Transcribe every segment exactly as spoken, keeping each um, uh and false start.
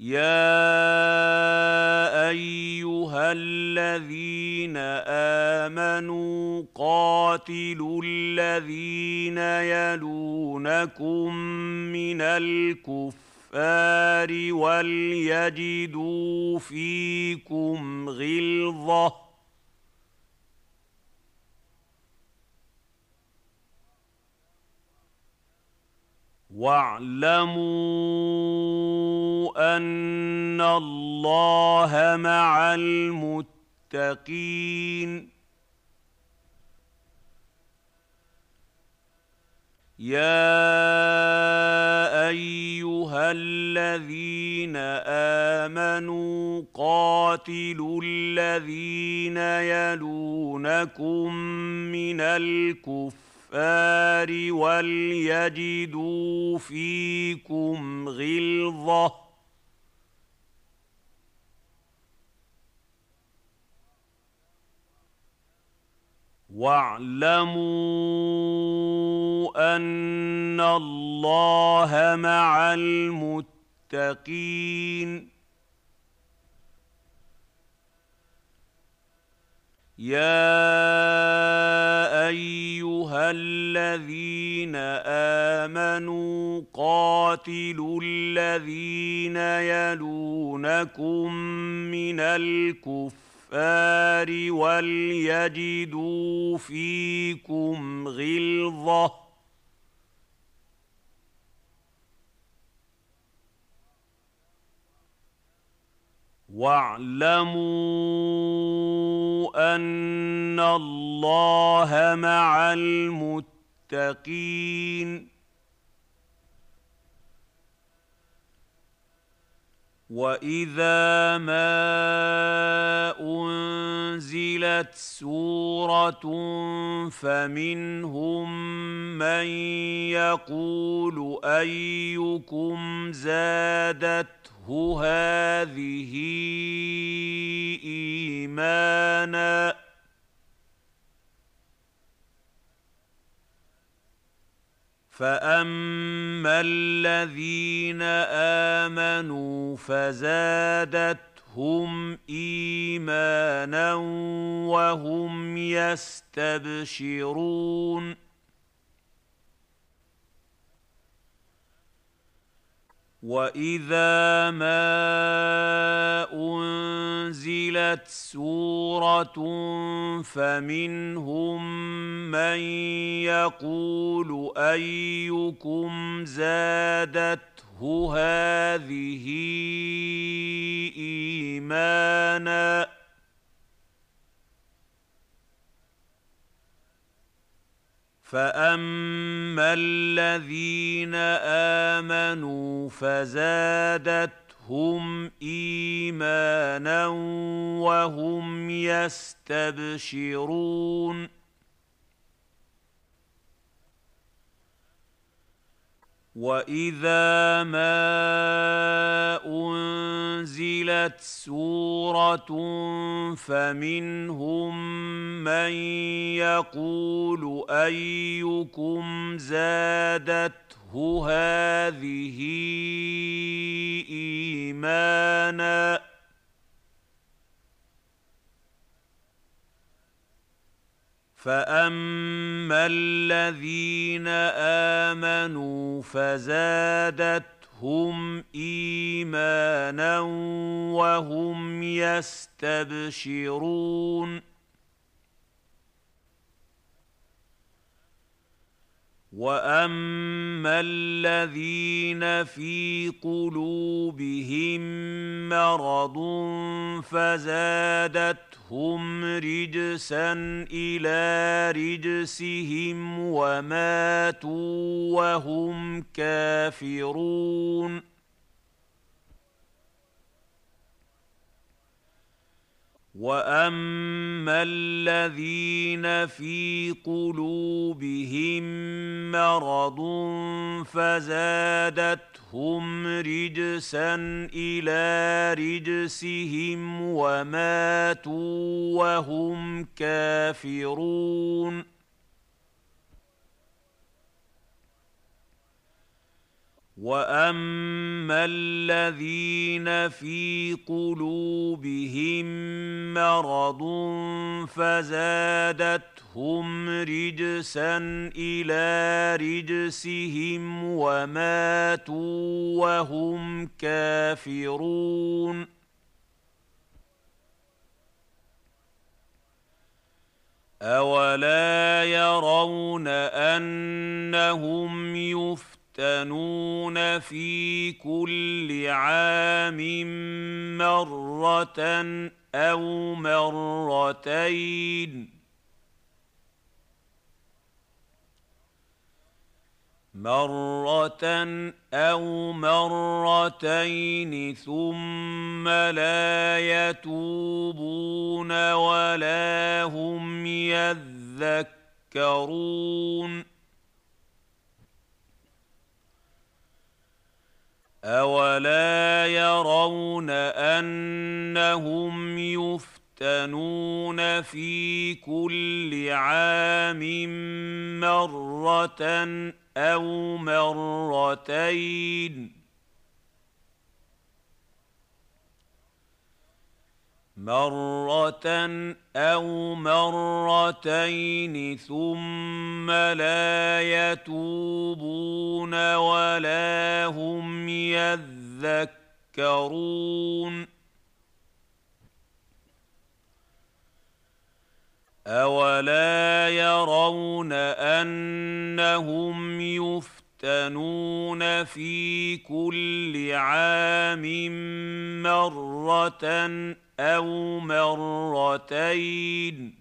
يَا أَيُّهَا الَّذِينَ آمَنُوا قَاتِلُوا الَّذِينَ يَلُونَكُم مِّنَ الْكُفَّارِ وَلْيَجِدُوا فِيكُمْ غِلْظَةً وَاعْلَمُوا أَنَّ اللَّهَ مَعَ الْمُتَّقِينَ يَا أَيُّهَا الَّذِينَ آمَنُوا قَاتِلُوا الَّذِينَ يَلُونَكُم مِّنَ الْكُفَّارِ وَلْيَجِدُوا فِيكُمْ غِلْظَةً وَاعْلَمُوا أَنَّ اللَّهَ مَعَ الْمُتَّقِينَ يَا أَيُّهَا الَّذِينَ آمَنُوا قَاتِلُوا الَّذِينَ يَلُونَكُم مِّنَ الْكُفَّارِ وَلْيَجِدُوا فِيكُمْ غِلْظَةً وَاعْلَمُوا أَنَّ اللَّهَ مَعَ الْمُتَّقِينَ وَإِذَا مَا أُنزِلَتْ سُورَةٌ فَمِنْهُم مَّن يَقُولُ أَيُّكُمْ زَادَتْهُ هَٰذِهِ إِيمَانًا ۚ فَأَمَّا الَّذِينَ آمَنُوا فَزَادَتْهُمْ إِيمَانًا وَهُمْ يَسْتَبْشِرُونَ وَإِذَا مَا أُنزِلَتْ سُورَةٌ فَمِنْهُم مَّن يَقُولُ أَيُّكُمْ زَادَتْهُ هَٰذِهِ إِيمَانًا ۚ فَأَمَّا الَّذِينَ آمَنُوا فَزَادَتْهُمْ إِيمَانًا وَهُمْ يَسْتَبْشِرُونَ وَإِذَا مَا أُنزِلَتْ سُورَةٌ فَمِنْهُم مَّن يَقُولُ أَيُّكُمْ زَادَتْهُ هَٰذِهِ إِيمَانًا ۚ فَأَمَّا الَّذِينَ آمَنُوا فَزَادَتْهُمْ إِيمَانًا وَهُمْ يَسْتَبْشِرُونَ وَأَمَّا الَّذِينَ فِي قُلُوبِهِم مَّرَضٌ فَزَادَتْهُمْ رِجْسًا إِلَىٰ رِجْسِهِمْ وَمَاتُوا وَهُمْ كَافِرُونَ وَأَمَّا الَّذِينَ فِي قُلُوبِهِم مَّرَضٌ فَزَادَتْهُمْ رِجْسًا إِلَىٰ رِجْسِهِمْ وَمَاتُوا وَهُمْ كَافِرُونَ واما الذين في قلوبهم مرض فزادتهم رجسا الى رجسهم وماتوا وهم كافرون أولا يرون أنهم يفتنون في كل عام مرة أو مرتين مرة أو مرتين ثم لا يتوبون ولا هم يذكرون أولا يرون أنهم يفتنون في كل عام مرة أو مرتين مرة أو مرتين ثم لا يتوبون ولا هم يذكرون أولا يرون أنهم يفتنون في كل عام مرة أو مرتين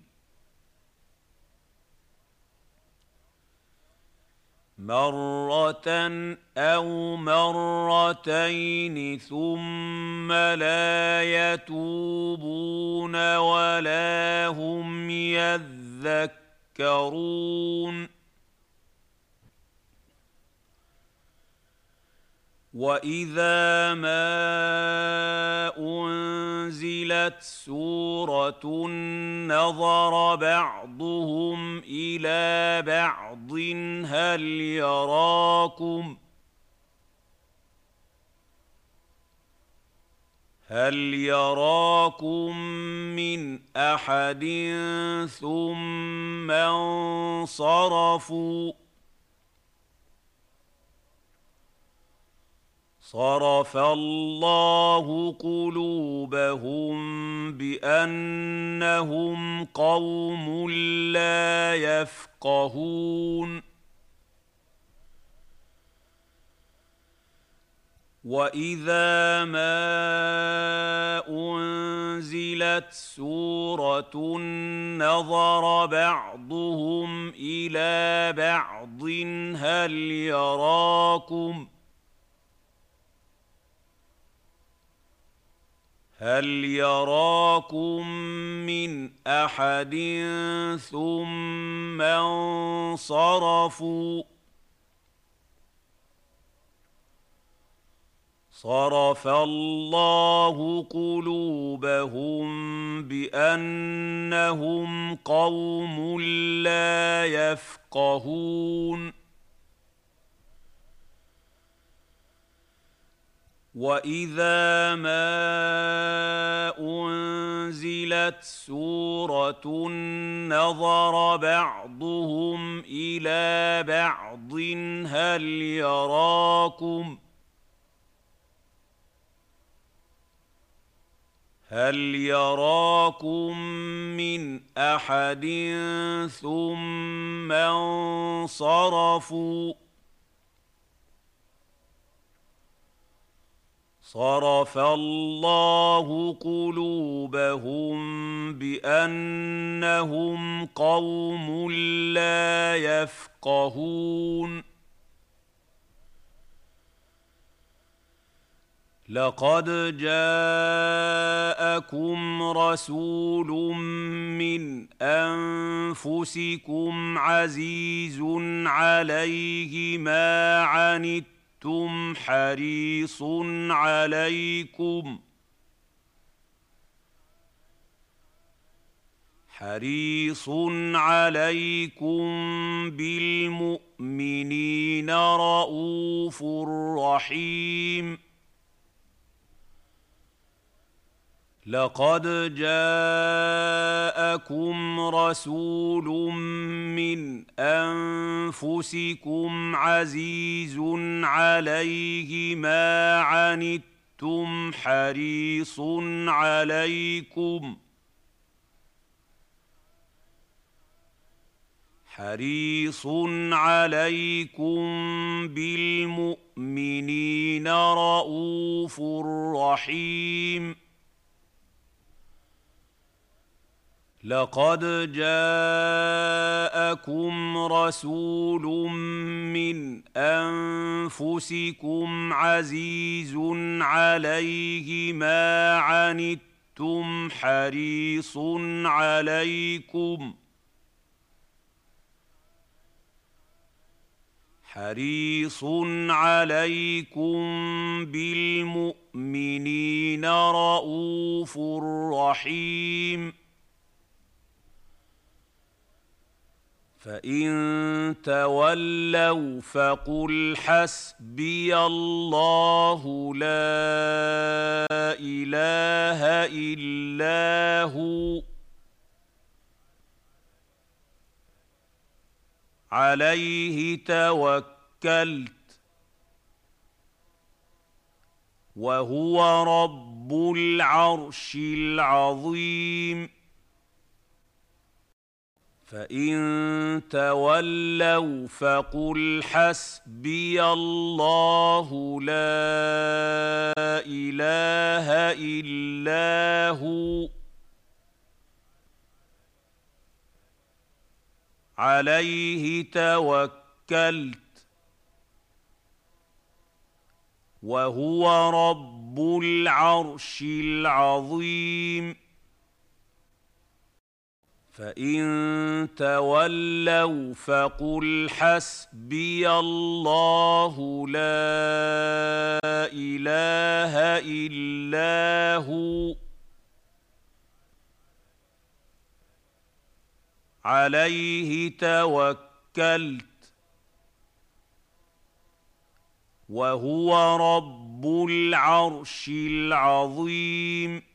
مرة أو مرتين ثم لا يتوبون ولا هم يذكرون وإذا ما أنزلت سورة نظر بعضهم إلى بعض هل يراكم هل يراكم من أحد ثم انصرفوا صرف الله قلوبهم بأنهم قوم لا يفقهون وإذا ما أنزلت سورة نظر بعضهم إلى بعض هل يراكم هل يراكم من أحد ثم انصرفوا صرف الله قلوبهم بأنهم قوم لا يفقهون وإذا ما أنزلت سورة نظر بعضهم إلى بعض هل يراكم هل يراكم من أحد ثم انصرفوا صرف الله قلوبهم بأنهم قوم لا يفقهون لقد جاءكم رسول من أنفسكم عزيز عليه ما عنتم حريص عليكم حريص عليكم بالمؤمنين رءوف رحيم لقد جاءكم رسول من أنفسكم عزيز عليه ما عنتم حريص عليكم حريص عليكم بالمؤمنين رءوف رحيم لقد جاءكم رسول من أنفسكم عزيز عليه ما عنتم حريص عليكم حريص عليكم بالمؤمنين رءوف رحيم فإن تولوا فقل حسبي الله لا إله إلا هو عليه توكلت وهو رب العرش العظيم فإن تولوا فقل حسبي الله لا إله إلا هو عليه توكلت وهو رب العرش العظيم فإن تولوا فقل حسبي الله لا إله إلا هو عليه توكلت وهو رب العرش العظيم